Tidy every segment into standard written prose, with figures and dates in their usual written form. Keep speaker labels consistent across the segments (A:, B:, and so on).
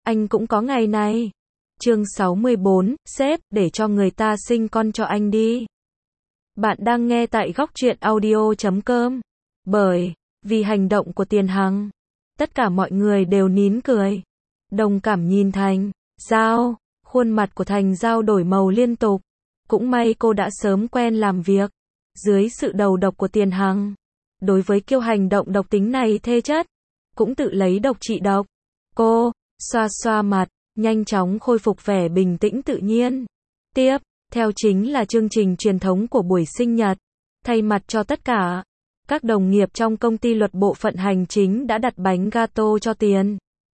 A: anh cũng có ngày này. Chương 64, sếp, để cho người ta sinh con cho anh đi. Bạn đang nghe tại góc truyện audio.com. Bởi vì hành động của Tiền Hằng, tất cả mọi người đều nín cười. Đồng cảm nhìn Thành Giao, khuôn mặt của Thành Giao đổi màu liên tục. Cũng may cô đã sớm quen làm việc dưới sự đầu độc của Tiền Hằng. Đối với kiểu hành động độc tính này thê chất, cũng tự lấy độc trị độc. Cô xoa xoa mặt, nhanh chóng khôi phục vẻ bình tĩnh tự nhiên. Tiếp theo chính là chương trình truyền thống của buổi sinh nhật. Thay mặt cho tất cả các đồng nghiệp trong công ty luật bộ phận hành chính đã đặt bánh gato cho Tiền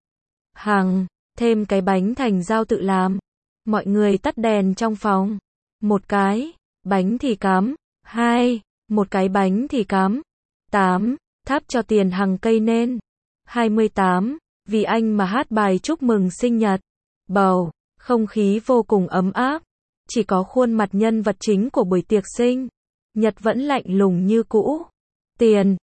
A: Hằng, thêm cái bánh Thành Giao tự làm. Mọi người tắt đèn trong phòng. Một cái bánh thì cắm, một cái bánh thì cắm. 8. Thắp cho Tiền Hằng cây nến. 28. Vì anh mà hát bài chúc mừng sinh nhật. Bầu không khí vô cùng ấm áp. Chỉ có khuôn mặt nhân vật chính của buổi tiệc sinh nhật vẫn lạnh lùng như cũ. Tiền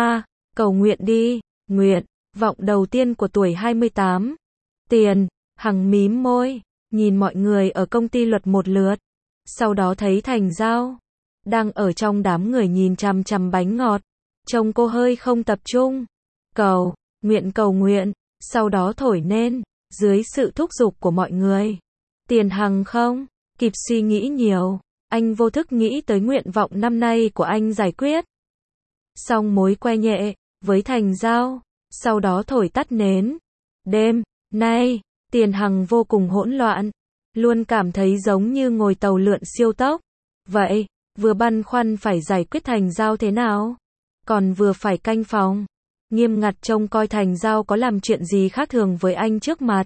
A: cầu nguyện đi. Nguyện vọng đầu tiên của tuổi 28. Tiền Hằng mím môi, nhìn mọi người ở công ty luật một lượt. Sau đó thấy Thành Giao đang ở trong đám người nhìn chằm chằm bánh ngọt. Trông cô hơi không tập trung. Cầu nguyện, sau đó thổi nên, dưới sự thúc giục của mọi người. Tiền Hằng không kịp suy nghĩ nhiều, anh vô thức nghĩ tới nguyện vọng năm nay của anh giải quyết xong mối que nhẹ với Thành Giao, sau đó thổi tắt nến. Đêm nay, Tiền Hằng vô cùng hỗn loạn, luôn cảm thấy giống như ngồi tàu lượn siêu tốc. Vậy, vừa băn khoăn phải giải quyết Thành Giao thế nào, còn vừa phải canh phòng nghiêm ngặt trông coi Thành Giao có làm chuyện gì khác thường với anh trước mặt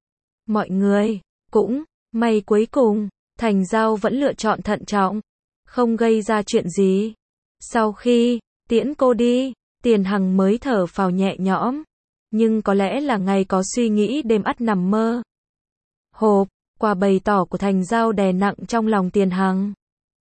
A: mọi người. Cũng may cuối cùng Thành Giao vẫn lựa chọn thận trọng, không gây ra chuyện gì. Sau khi tiễn cô đi, Tiền Hằng mới thở phào nhẹ nhõm. Nhưng có lẽ là ngày có suy nghĩ đêm ắt nằm mơ. Hộp quà bày tỏ của Thành Giao đè nặng trong lòng Tiền Hằng.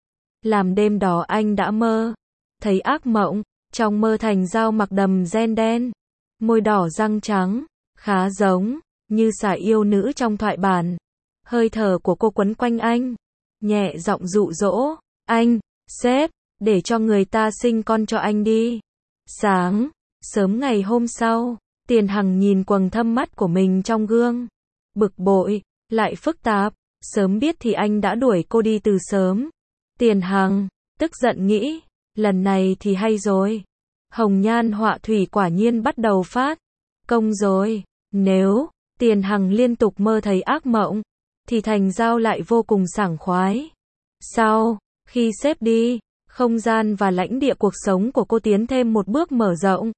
A: Làm đêm đó anh đã mơ thấy ác mộng. Trong mơ Thành Giao mặc đầm ren đen, môi đỏ răng trắng, khá giống như xà yêu nữ trong thoại bản. Hơi thở của cô quấn quanh anh, nhẹ giọng dụ dỗ, anh, sếp, để cho người ta sinh con cho anh đi. Sáng sớm ngày hôm sau, Tiền Hằng nhìn quầng thâm mắt của mình trong gương. Bực bội, lại phức tạp, sớm biết thì anh đã đuổi cô đi từ sớm. Tiền Hằng tức giận nghĩ, lần này thì hay rồi. Hồng nhan họa thủy quả nhiên bắt đầu phát công rồi. Nếu Tiền Hằng liên tục mơ thấy ác mộng, thì Thành Giao lại vô cùng sảng khoái. Sau khi sếp đi, không gian và lãnh địa cuộc sống của cô tiến thêm một bước mở rộng.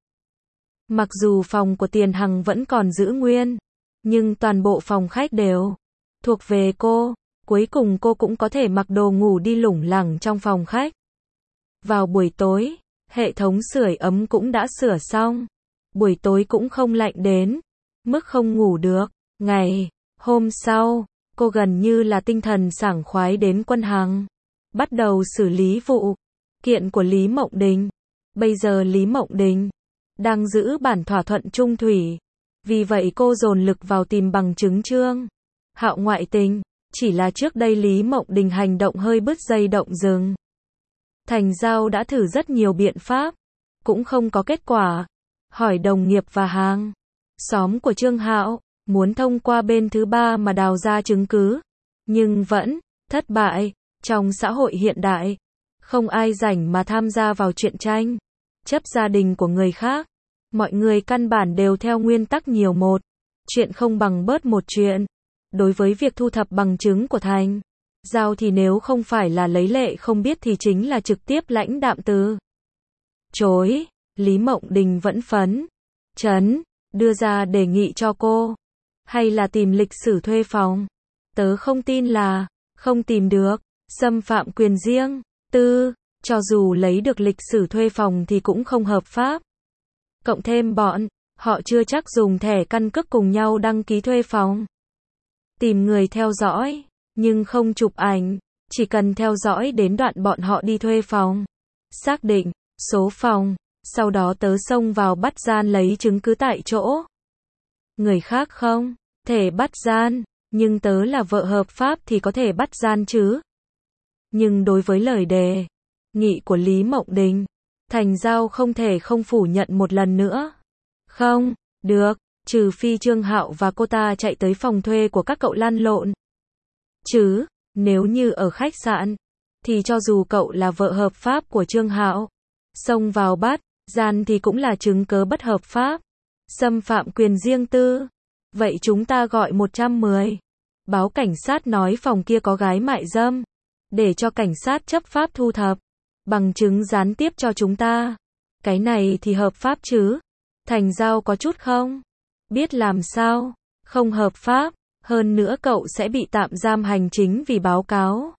A: Mặc dù phòng của Tiền Hằng vẫn còn giữ nguyên, nhưng toàn bộ phòng khách đều thuộc về cô. Cuối cùng cô cũng có thể mặc đồ ngủ đi lủng lẳng trong phòng khách. Vào buổi tối, hệ thống sưởi ấm cũng đã sửa xong. Buổi tối cũng không lạnh đến mức không ngủ được. Ngày hôm sau, cô gần như là tinh thần sảng khoái đến Quân Hằng, bắt đầu xử lý vụ kiện của Lý Mộng Đình. Bây giờ Lý Mộng Đình đang giữ bản thỏa thuận chung thủy, vì vậy cô dồn lực vào tìm bằng chứng Trương Hạo ngoại tình. Chỉ là trước đây Lý Mộng Đình hành động hơi bứt dây động rừng. Thành Giao đã thử rất nhiều biện pháp, cũng không có kết quả. Hỏi đồng nghiệp và hàng xóm của Trương Hạo, muốn thông qua bên thứ ba mà đào ra chứng cứ, nhưng vẫn thất bại. Trong xã hội hiện đại, không ai rảnh mà tham gia vào chuyện tranh chấp gia đình của người khác. Mọi người căn bản đều theo nguyên tắc nhiều một chuyện không bằng bớt một chuyện. Đối với việc thu thập bằng chứng của Thành Giao thì nếu không phải là lấy lệ không biết thì chính là trực tiếp lãnh đạm từ chối. Lý Mộng Đình vẫn phấn chấn đưa ra đề nghị cho cô, hay là tìm lịch sử thuê phòng. Tớ không tin là không tìm được, xâm phạm quyền riêng tư, cho dù lấy được lịch sử thuê phòng thì cũng không hợp pháp. Cộng thêm bọn họ chưa chắc dùng thẻ căn cước cùng nhau đăng ký thuê phòng. Tìm người theo dõi, nhưng không chụp ảnh, chỉ cần theo dõi đến đoạn bọn họ đi thuê phòng, xác định số phòng, sau đó tớ xông vào bắt gian lấy chứng cứ tại chỗ. Người khác không thể bắt gian, nhưng tớ là vợ hợp pháp thì có thể bắt gian chứ. Nhưng đối với lời đề nghị của Lý Mộng Đình, Thành Giao không thể không phủ nhận một lần nữa. Không, được, trừ phi Trương Hạo và cô ta chạy tới phòng thuê của các cậu lăn lộn. Chứ, nếu như ở khách sạn, thì cho dù cậu là vợ hợp pháp của Trương Hạo, xông vào bắt gian thì cũng là chứng cớ bất hợp pháp, xâm phạm quyền riêng tư. Vậy chúng ta gọi 110. Báo cảnh sát nói phòng kia có gái mại dâm, để cho cảnh sát chấp pháp thu thập bằng chứng gián tiếp cho chúng ta. Cái này thì hợp pháp chứ? Thành Giao có chút không biết làm sao. Không hợp pháp, hơn nữa cậu sẽ bị tạm giam hành chính vì báo cáo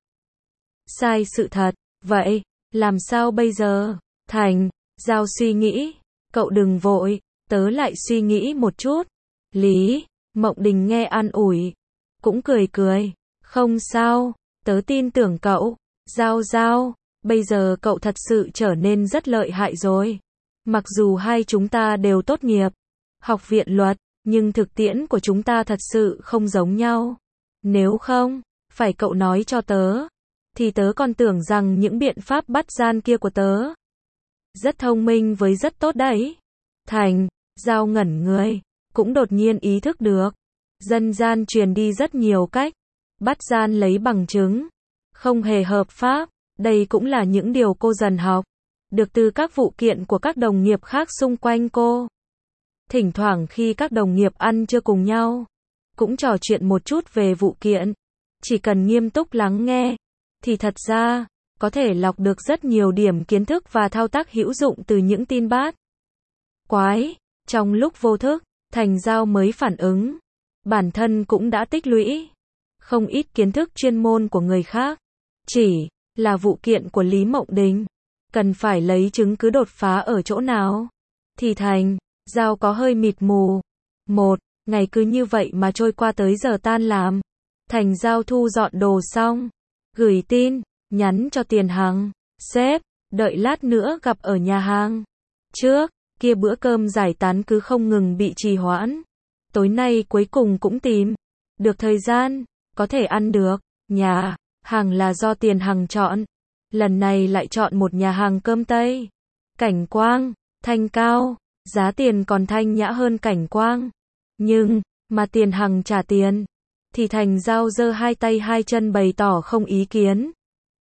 A: sai sự thật. Vậy, làm sao bây giờ? Thành Giao suy nghĩ. Cậu đừng vội, tớ lại suy nghĩ một chút. Lý Mộng Đình nghe an ủi, cũng cười cười. Không sao, tớ tin tưởng cậu. Giao, bây giờ cậu thật sự trở nên rất lợi hại rồi. Mặc dù hai chúng ta đều tốt nghiệp học viện luật, nhưng thực tiễn của chúng ta thật sự không giống nhau. Nếu không phải cậu nói cho tớ, thì tớ còn tưởng rằng những biện pháp bắt gian kia của tớ rất thông minh với rất tốt đấy. Thành Giao ngẩn người, cũng đột nhiên ý thức được, dân gian truyền đi rất nhiều cách bắt gian lấy bằng chứng không hề hợp pháp. Đây cũng là những điều cô dần học được từ các vụ kiện của các đồng nghiệp khác xung quanh cô. Thỉnh thoảng khi các đồng nghiệp ăn trưa cùng nhau, cũng trò chuyện một chút về vụ kiện. Chỉ cần nghiêm túc lắng nghe, thì thật ra có thể lọc được rất nhiều điểm kiến thức và thao tác hữu dụng từ những tin bát quái. Trong lúc vô thức, Thành Giao mới phản ứng, bản thân cũng đã tích lũy không ít kiến thức chuyên môn của người khác. Chỉ là vụ kiện của Lý Mộng Đình, cần phải lấy chứng cứ đột phá ở chỗ nào, thì Thành Giao có hơi mịt mù. Một ngày cứ như vậy mà trôi qua tới giờ tan làm. Thành Giao thu dọn đồ xong, gửi tin nhắn cho Tiền Hằng. Sếp, đợi lát nữa gặp ở nhà hàng. Trước kia bữa cơm giải tán cứ không ngừng bị trì hoãn. Tối nay cuối cùng cũng tìm được thời gian có thể ăn được. Nhà hàng là do Tiền Hằng chọn. Lần này lại chọn một nhà hàng cơm Tây. Cảnh Quang, thanh cao, giá tiền còn thanh nhã hơn Cảnh Quang. Nhưng mà Tiền Hằng trả tiền, thì Thành Giao giơ hai tay hai chân bày tỏ không ý kiến.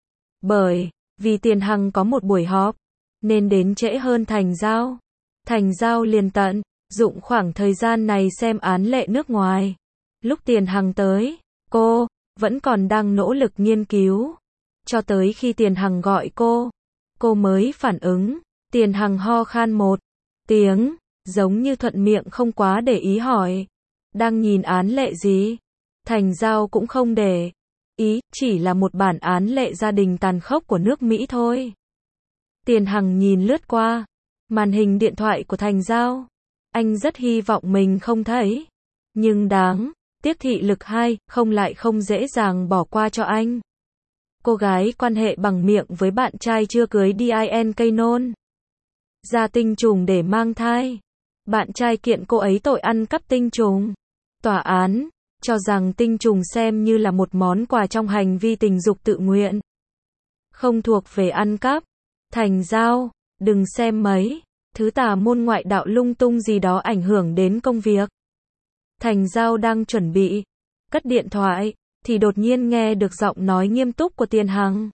A: Bởi vì Tiền Hằng có một buổi họp, nên đến trễ hơn Thành Giao. Thành Giao liền tận dụng khoảng thời gian này xem án lệ nước ngoài. Lúc Tiền Hằng tới, cô vẫn còn đang nỗ lực nghiên cứu. Cho tới khi Tiền Hằng gọi cô mới phản ứng. Tiền Hằng ho khan một tiếng, giống như thuận miệng không quá để ý hỏi. Đang nhìn án lệ gì? Thành Giao cũng không để ý, chỉ là một bản án lệ gia đình tàn khốc của nước Mỹ thôi. Tiền Hằng nhìn lướt qua màn hình điện thoại của Thành Giao. Anh rất hy vọng mình không thấy. Nhưng đáng tiếc thị lực không lại không dễ dàng bỏ qua cho anh. Cô gái quan hệ bằng miệng với bạn trai chưa cưới DIN cây nôn ra tinh trùng để mang thai. Bạn trai kiện cô ấy tội ăn cắp tinh trùng. Tòa án cho rằng tinh trùng xem như là một món quà trong hành vi tình dục tự nguyện, không thuộc về ăn cắp. Thành Giao, đừng xem mấy thứ tà môn ngoại đạo lung tung gì đó ảnh hưởng đến công việc. Thành Giao đang chuẩn bị cất điện thoại, thì đột nhiên nghe được giọng nói nghiêm túc của Tiền Hằng.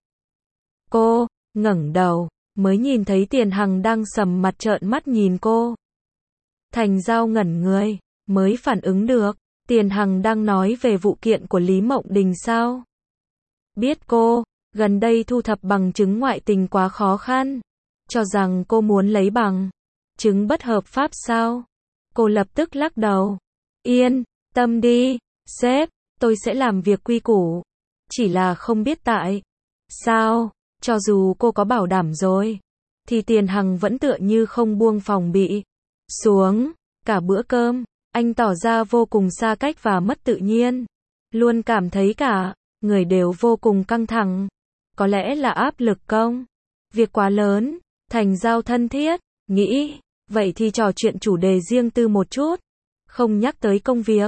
A: Cô ngẩng đầu, mới nhìn thấy Tiền Hằng đang sầm mặt trợn mắt nhìn cô. Thành Giao ngẩn người, mới phản ứng được, Tiền Hằng đang nói về vụ kiện của Lý Mộng Đình sao? Biết cô gần đây thu thập bằng chứng ngoại tình quá khó khăn, cho rằng cô muốn lấy bằng chứng bất hợp pháp sao? Cô lập tức lắc đầu. Yên tâm đi, sếp, tôi sẽ làm việc quy củ. Chỉ là không biết tại sao, cho dù cô có bảo đảm rồi, thì Tiền Hằng vẫn tựa như không buông phòng bị xuống. Cả bữa cơm, anh tỏ ra vô cùng xa cách và mất tự nhiên. Luôn cảm thấy cả người đều vô cùng căng thẳng. Có lẽ là áp lực công việc quá lớn. Thành Giao thân thiết nghĩ, vậy thì trò chuyện chủ đề riêng tư một chút, không nhắc tới công việc.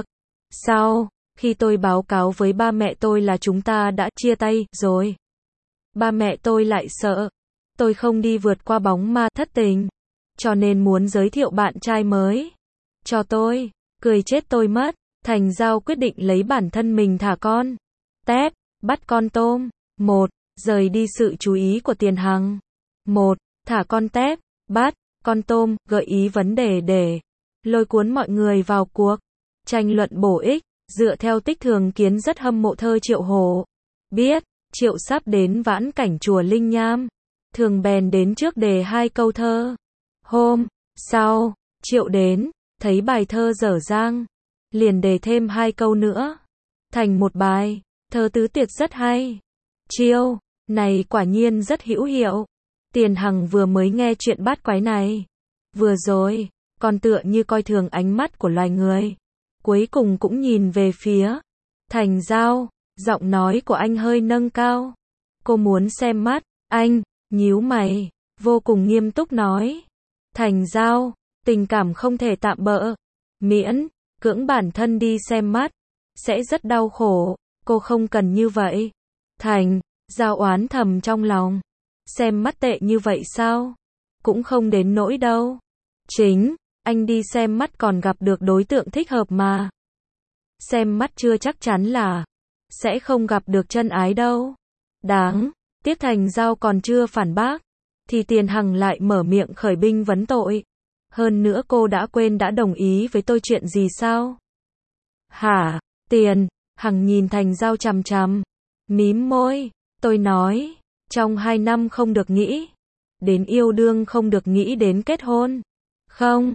A: Sau khi tôi báo cáo với ba mẹ tôi là chúng ta đã chia tay rồi, ba mẹ tôi lại sợ tôi không đi vượt qua bóng ma thất tình, cho nên muốn giới thiệu bạn trai mới cho tôi. Cười chết tôi mất. Thành Giao quyết định lấy bản thân mình thả con tép, bắt con tôm. 1. Rời đi sự chú ý của Tiền Hằng. 1. Thả con tép, bắt con tôm, gợi ý vấn đề để lôi cuốn mọi người vào cuộc. Tranh luận bổ ích, dựa theo tích Thường Kiến rất hâm mộ thơ Triệu Hổ. Biết Triệu sắp đến vãn cảnh chùa Linh Nham, Thường bèn đến trước đề 2 câu thơ. Hôm sau, Triệu đến, thấy bài thơ dở dang, liền đề thêm 2 câu nữa, thành một bài thơ tứ tuyệt rất hay. Chiêu này quả nhiên rất hữu hiệu. Tiền Hằng vừa mới nghe chuyện bát quái này vừa rồi, còn tựa như coi thường ánh mắt của loài người, cuối cùng cũng nhìn về phía Thành Giao. Giọng nói của anh hơi nâng cao. Cô muốn xem mắt anh, nhíu mày, vô cùng nghiêm túc nói. Thành Giao, tình cảm không thể tạm bỡ, miễn cưỡng bản thân đi xem mắt sẽ rất đau khổ, cô không cần như vậy. Thành Giao oán thầm trong lòng, xem mắt tệ như vậy sao? Cũng không đến nỗi đâu. Chính anh đi xem mắt còn gặp được đối tượng thích hợp mà. Xem mắt chưa chắc chắn là sẽ không gặp được chân ái đâu. Đáng tiếc Thành Giao còn chưa phản bác, thì Tiền Hằng lại mở miệng khởi binh vấn tội. Hơn nữa cô đã quên đã đồng ý với tôi chuyện gì sao? Hả? Tiền Hằng nhìn Thành Giao chằm chằm, mím môi. Tôi nói, trong 2 năm không được nghĩ đến yêu đương, không được nghĩ đến kết hôn. Không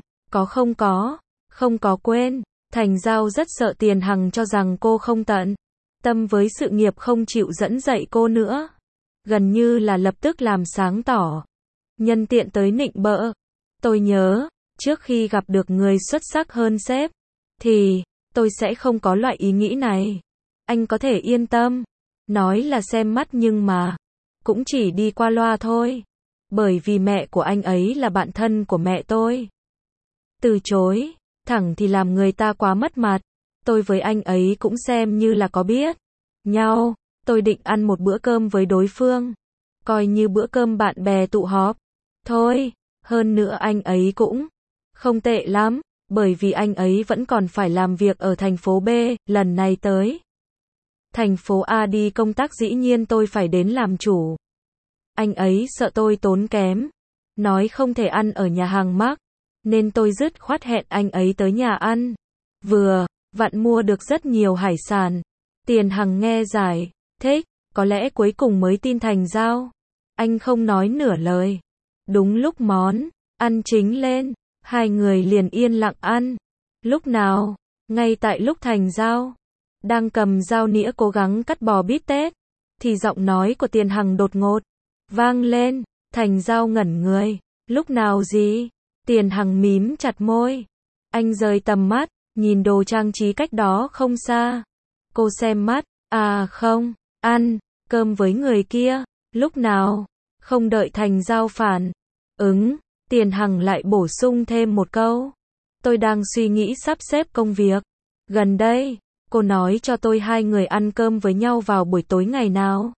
A: có quên. Thành Giao rất sợ Tiền Hằng cho rằng cô không tận tâm với sự nghiệp, không chịu dẫn dạy cô nữa. Gần như là lập tức làm sáng tỏ, nhân tiện tới nịnh bợ. Tôi nhớ, trước khi gặp được người xuất sắc hơn sếp, thì tôi sẽ không có loại ý nghĩ này. Anh có thể yên tâm. Nói là xem mắt nhưng mà cũng chỉ đi qua loa thôi. Bởi vì mẹ của anh ấy là bạn thân của mẹ tôi. Từ chối thẳng thì làm người ta quá mất mặt. Tôi với anh ấy cũng xem như là có biết nhau. Tôi định ăn một bữa cơm với đối phương, coi như bữa cơm bạn bè tụ họp thôi. Hơn nữa anh ấy cũng không tệ lắm, bởi vì anh ấy vẫn còn phải làm việc ở thành phố B. Lần này tới thành phố A đi công tác, dĩ nhiên tôi phải đến làm chủ. Anh ấy sợ tôi tốn kém, nói không thể ăn ở nhà hàng mắc, nên tôi dứt khoát hẹn anh ấy tới nhà ăn. Vừa vặn mua được rất nhiều hải sản. Tiền Hằng nghe giải thích, có lẽ cuối cùng mới tin Thành Giao. Anh không nói nửa lời. Đúng lúc món ăn chính lên, hai người liền yên lặng ăn. Lúc nào, ngay tại lúc Thành Giao đang cầm dao nĩa cố gắng cắt bò bít tết, thì giọng nói của Tiền Hằng đột ngột vang lên. Thành Giao ngẩn người. Lúc nào gì? Tiền Hằng mím chặt môi. Anh rời tầm mắt, nhìn đồ trang trí cách đó không xa. Cô xem mắt. À không, ăn cơm với người kia. Lúc nào? Không đợi Thành Giao phản ứng, Tiền Hằng lại bổ sung thêm một câu. Tôi đang suy nghĩ sắp xếp công việc. Gần đây, cô nói cho tôi hai người ăn cơm với nhau vào buổi tối ngày nào.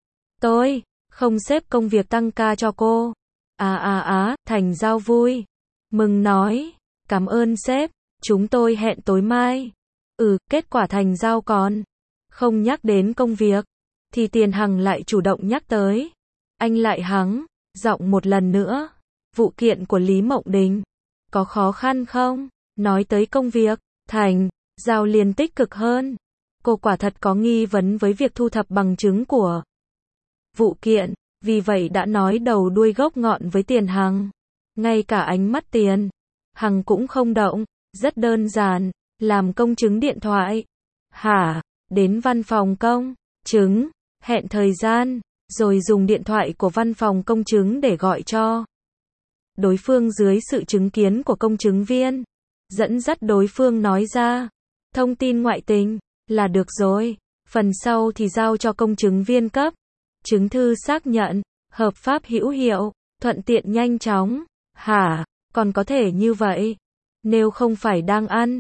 A: Tôi không xếp công việc tăng ca cho cô. Thành Giao vui mừng nói. Cảm ơn sếp, chúng tôi hẹn tối mai. Kết quả Thành Giao còn không nhắc đến công việc, thì Tiền Hằng lại chủ động nhắc tới. Anh lại hắng giọng một lần nữa. Vụ kiện của Lý Mộng Đình có khó khăn không? Nói tới công việc, Thành Giao liền tích cực hơn. Cô quả thật có nghi vấn với việc thu thập bằng chứng của vụ kiện, vì vậy đã nói đầu đuôi gốc ngọn với Tiền Hằng. Ngay cả ánh mắt Tiền Hằng cũng không động, rất đơn giản, làm công chứng điện thoại. Hả? Đến văn phòng công chứng, hẹn thời gian, rồi dùng điện thoại của văn phòng công chứng để gọi cho đối phương dưới sự chứng kiến của công chứng viên. Dẫn dắt đối phương nói ra thông tin ngoại tình là được rồi. Phần sau thì giao cho công chứng viên cấp chứng thư xác nhận, hợp pháp hữu hiệu, thuận tiện nhanh chóng. Hả? Còn có thể như vậy? Nếu không phải đang ăn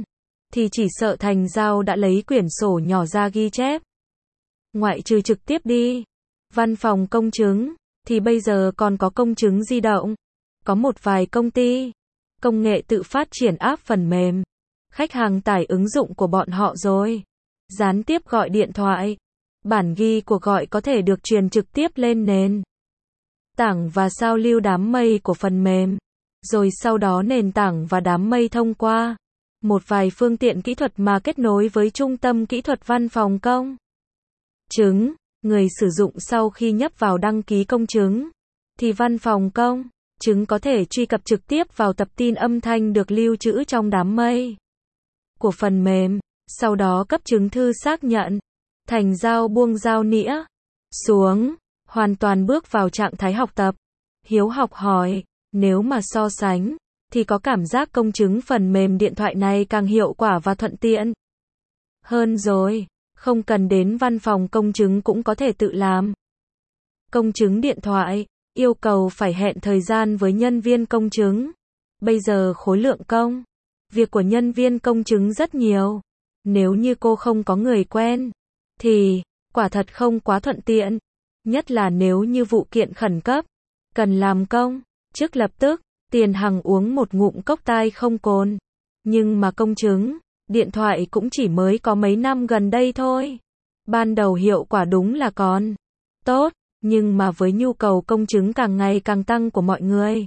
A: thì chỉ sợ Thành Giao đã lấy quyển sổ nhỏ ra ghi chép. Ngoại trừ trực tiếp đi văn phòng công chứng, thì bây giờ còn có công chứng di động. Có một vài công ty công nghệ tự phát triển app phần mềm. Khách hàng tải ứng dụng của bọn họ rồi gián tiếp gọi điện thoại. Bản ghi cuộc gọi có thể được truyền trực tiếp lên nền tảng và sao lưu đám mây của phần mềm. Rồi sau đó nền tảng và đám mây thông qua một vài phương tiện kỹ thuật mà kết nối với trung tâm kỹ thuật văn phòng công chứng. Người sử dụng sau khi nhấp vào đăng ký công chứng, thì văn phòng công chứng có thể truy cập trực tiếp vào tập tin âm thanh được lưu trữ trong đám mây của phần mềm, sau đó cấp chứng thư xác nhận. Thành Giao buông dao nĩa xuống, hoàn toàn bước vào trạng thái học tập. Hiếu học hỏi, nếu mà so sánh, thì có cảm giác công chứng phần mềm điện thoại này càng hiệu quả và thuận tiện hơn rồi. Không cần đến văn phòng công chứng cũng có thể tự làm. Công chứng điện thoại, yêu cầu phải hẹn thời gian với nhân viên công chứng. Bây giờ khối lượng công việc của nhân viên công chứng rất nhiều. Nếu như cô không có người quen, thì quả thật không quá thuận tiện. Nhất là nếu như vụ kiện khẩn cấp, cần làm công chức lập tức. Tiền Hằng uống một ngụm cốc tai không cồn. Nhưng mà công chứng điện thoại cũng chỉ mới có mấy năm gần đây thôi. Ban đầu hiệu quả đúng là còn tốt, nhưng mà với nhu cầu công chứng càng ngày càng tăng của mọi người,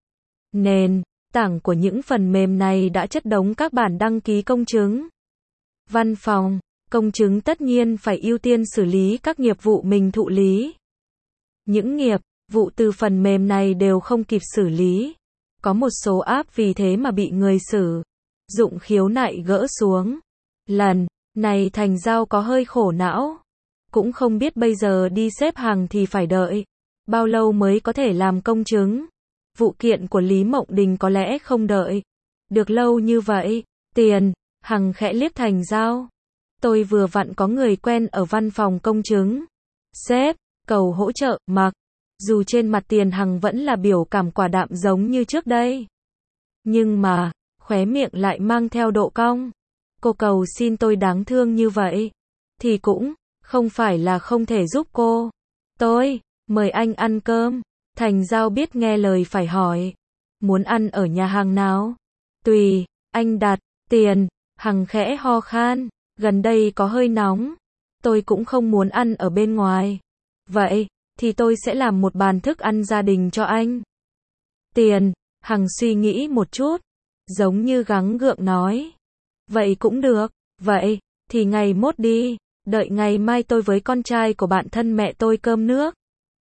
A: nền tảng của những phần mềm này đã chất đống các bản đăng ký công chứng. Văn phòng công chứng tất nhiên phải ưu tiên xử lý các nghiệp vụ mình thụ lý. Những nghiệp vụ từ phần mềm này đều không kịp xử lý. Có một số app vì thế mà bị người sử dụng khiếu nại gỡ xuống. Lần này Thành Giao có hơi khổ não. Cũng không biết bây giờ đi xếp hàng thì phải đợi bao lâu mới có thể làm công chứng. Vụ kiện của Lý Mộng Đình có lẽ không đợi được lâu như vậy. Tiền Hằng khẽ liếc Thành Giao. Tôi vừa vặn có người quen ở văn phòng công chứng. Sếp cầu hỗ trợ. Mặc dù trên mặt Tiền Hằng vẫn là biểu cảm quả đạm giống như trước đây, nhưng mà khóe miệng lại mang theo độ cong. Cô cầu xin tôi đáng thương như vậy, thì cũng không phải là không thể giúp cô. Tôi mời anh ăn cơm. Thành Giao biết nghe lời phải hỏi. Muốn ăn ở nhà hàng nào? Tùy, anh đặt. Tiền Hằng khẽ ho khan. Gần đây có hơi nóng. Tôi cũng không muốn ăn ở bên ngoài. Vậy thì tôi sẽ làm một bàn thức ăn gia đình cho anh. Tiền Hằng suy nghĩ một chút, giống như gắng gượng nói. Vậy cũng được. Vậy thì ngày mốt đi. Đợi ngày mai tôi với con trai của bạn thân mẹ tôi cơm nước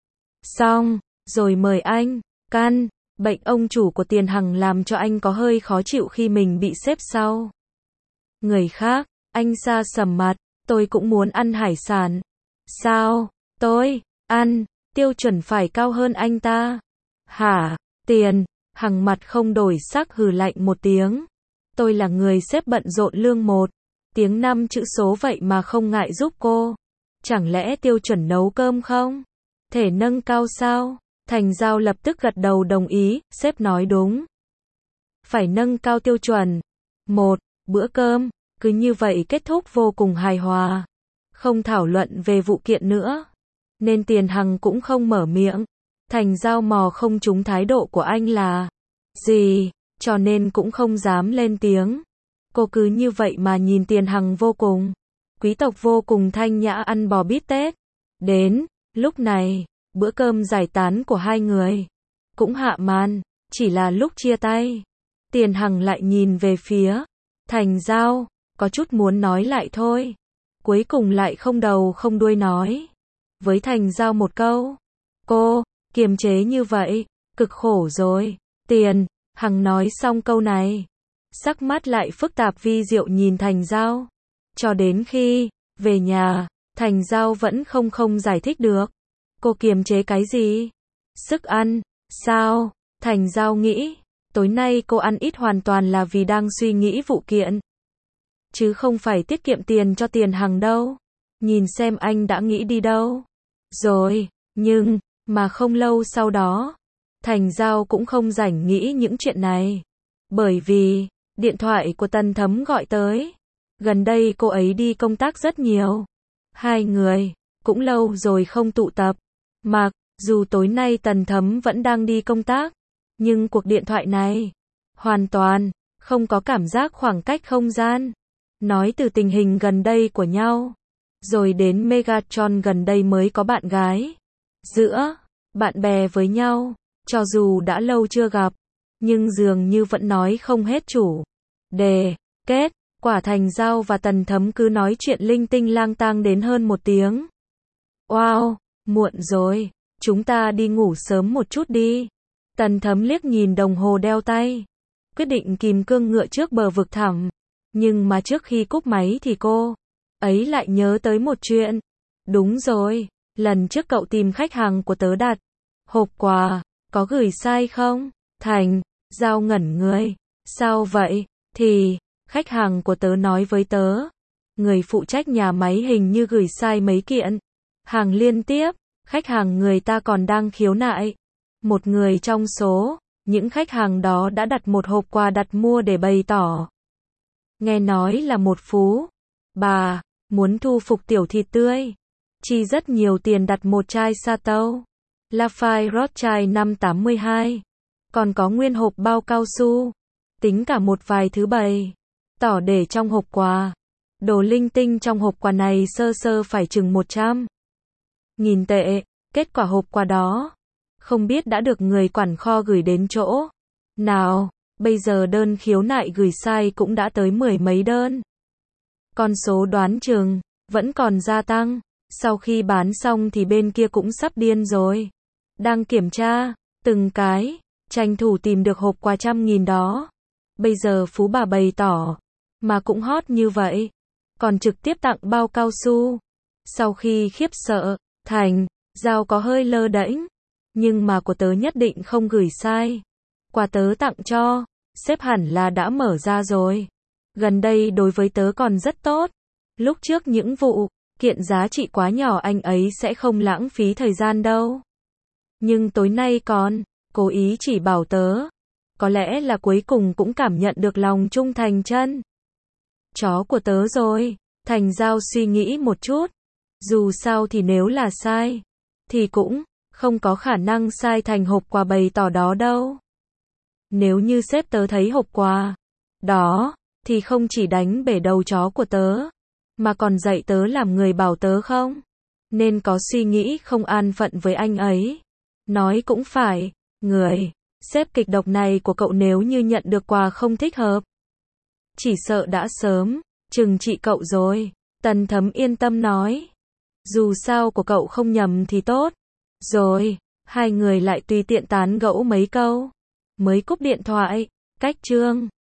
A: xong rồi mời anh. Căn bệnh ông chủ của Tiền Hằng làm cho anh có hơi khó chịu khi mình bị xếp sau người khác. Anh sa sầm mặt. Tôi cũng muốn ăn hải sản. Sao? Tôi ăn tiêu chuẩn phải cao hơn anh ta. Hả? Tiền Hằng mặt không đổi sắc hừ lạnh một tiếng. Tôi là người xếp bận rộn lương 1 tiếng 5 chữ số vậy mà không ngại giúp cô. Chẳng lẽ tiêu chuẩn nấu cơm không thể nâng cao sao? Thành Giao lập tức gật đầu đồng ý. Sếp nói đúng. Phải nâng cao tiêu chuẩn. Một bữa cơm cứ như vậy kết thúc vô cùng hài hòa. Không thảo luận về vụ kiện nữa, nên Tiền Hằng cũng không mở miệng. Thành Giao mò không trúng thái độ của anh là gì, cho nên cũng không dám lên tiếng. Cô cứ như vậy mà nhìn Tiền Hằng vô cùng quý tộc, vô cùng thanh nhã ăn bò bít tết. Đến lúc này, bữa cơm giải tán của hai người cũng hạ màn. Chỉ là lúc chia tay, Tiền Hằng lại nhìn về phía Thành Giao, có chút muốn nói lại thôi. Cuối cùng lại không đầu không đuôi nói với Thành Giao một câu. Cô kiềm chế như vậy, cực khổ rồi. Tiền Hằng nói xong câu này, sắc mắt lại phức tạp vi diệu nhìn Thành Giao. Cho đến khi về nhà, Thành Giao vẫn không giải thích được. Cô kiềm chế cái gì? Sức ăn, sao? Thành Giao nghĩ, tối nay cô ăn ít hoàn toàn là vì đang suy nghĩ vụ kiện, chứ không phải tiết kiệm tiền cho Tiền Hằng đâu. Nhìn xem anh đã nghĩ đi đâu rồi. Nhưng mà không lâu sau đó, Thành Giao cũng không rảnh nghĩ những chuyện này. Bởi vì Điện thoại của Tần Thấm gọi tới. Gần đây cô ấy đi công tác rất nhiều. Hai người cũng lâu rồi không tụ tập. Mặc dù tối nay Tần Thấm vẫn đang đi công tác, nhưng cuộc điện thoại này hoàn toàn không có cảm giác khoảng cách không gian. Nói từ tình hình gần đây của nhau, rồi đến Megatron gần đây mới có bạn gái. Giữa bạn bè với nhau, cho dù đã lâu chưa gặp, nhưng dường như vẫn nói không hết chủ đề. Kết quả Thành Giao và Tần Thấm cứ nói chuyện linh tinh lang tang đến hơn 1 tiếng. Wow, muộn rồi, chúng ta đi ngủ sớm một chút đi. Tần Thấm liếc nhìn đồng hồ đeo tay, quyết định kìm cương ngựa trước bờ vực thẳm. Nhưng mà trước khi cúp máy thì cô ấy lại nhớ tới một chuyện. Đúng rồi, lần trước cậu tìm khách hàng của tớ đặt hộp quà, có gửi sai không? Thành Giao ngẩn người. Sao vậy? Thì khách hàng của tớ nói với tớ, người phụ trách nhà máy hình như gửi sai mấy kiện hàng liên tiếp. Khách hàng người ta còn đang khiếu nại. Một người trong số những khách hàng đó đã đặt một hộp quà đặt mua để bày tỏ, nghe nói là một phú bà muốn thu phục tiểu thịt tươi, chi rất nhiều tiền đặt một chai Chateau Lafite Rothschild năm 82. Còn có nguyên hộp bao cao su, tính cả một vài thứ bày tỏ để trong hộp quà. Đồ linh tinh trong hộp quà này sơ sơ phải chừng 100.000 tệ. Kết quả hộp quà đó không biết đã được người quản kho gửi đến chỗ nào. Bây giờ đơn khiếu nại gửi sai cũng đã tới 10 mấy đơn. Con số đoán chừng vẫn còn gia tăng. Sau khi bán xong thì bên kia cũng sắp điên rồi. Đang kiểm tra từng cái, tranh thủ tìm được hộp quà 100.000 đó. Bây giờ phú bà bày tỏ mà cũng hot như vậy, còn trực tiếp tặng bao cao su. Sau khi khiếp sợ, Thành Giao có hơi lơ đễnh. Nhưng mà của tớ nhất định không gửi sai. Quà tớ tặng cho sếp hẳn là đã mở ra rồi. Gần đây đối với tớ còn rất tốt. Lúc trước những vụ kiện giá trị quá nhỏ anh ấy sẽ không lãng phí thời gian đâu. Nhưng tối nay còn cố ý chỉ bảo tớ. Có lẽ là cuối cùng cũng cảm nhận được lòng trung thành chân chó của tớ rồi. Thành Giao suy nghĩ một chút. Dù sao thì nếu là sai, thì cũng không có khả năng sai thành hộp quà bày tỏ đó đâu. Nếu như sếp tớ thấy hộp quà đó, thì không chỉ đánh bể đầu chó của tớ, mà còn dạy tớ làm người bảo tớ không nên có suy nghĩ không an phận với anh ấy. Nói cũng phải, người sếp kịch độc này của cậu nếu như nhận được quà không thích hợp, chỉ sợ đã sớm trừng trị cậu rồi. Tần Thấm yên tâm nói. Dù sao của cậu không nhầm thì tốt. Rồi, hai người lại tùy tiện tán gẫu mấy câu, mới cúp điện thoại. Cách chương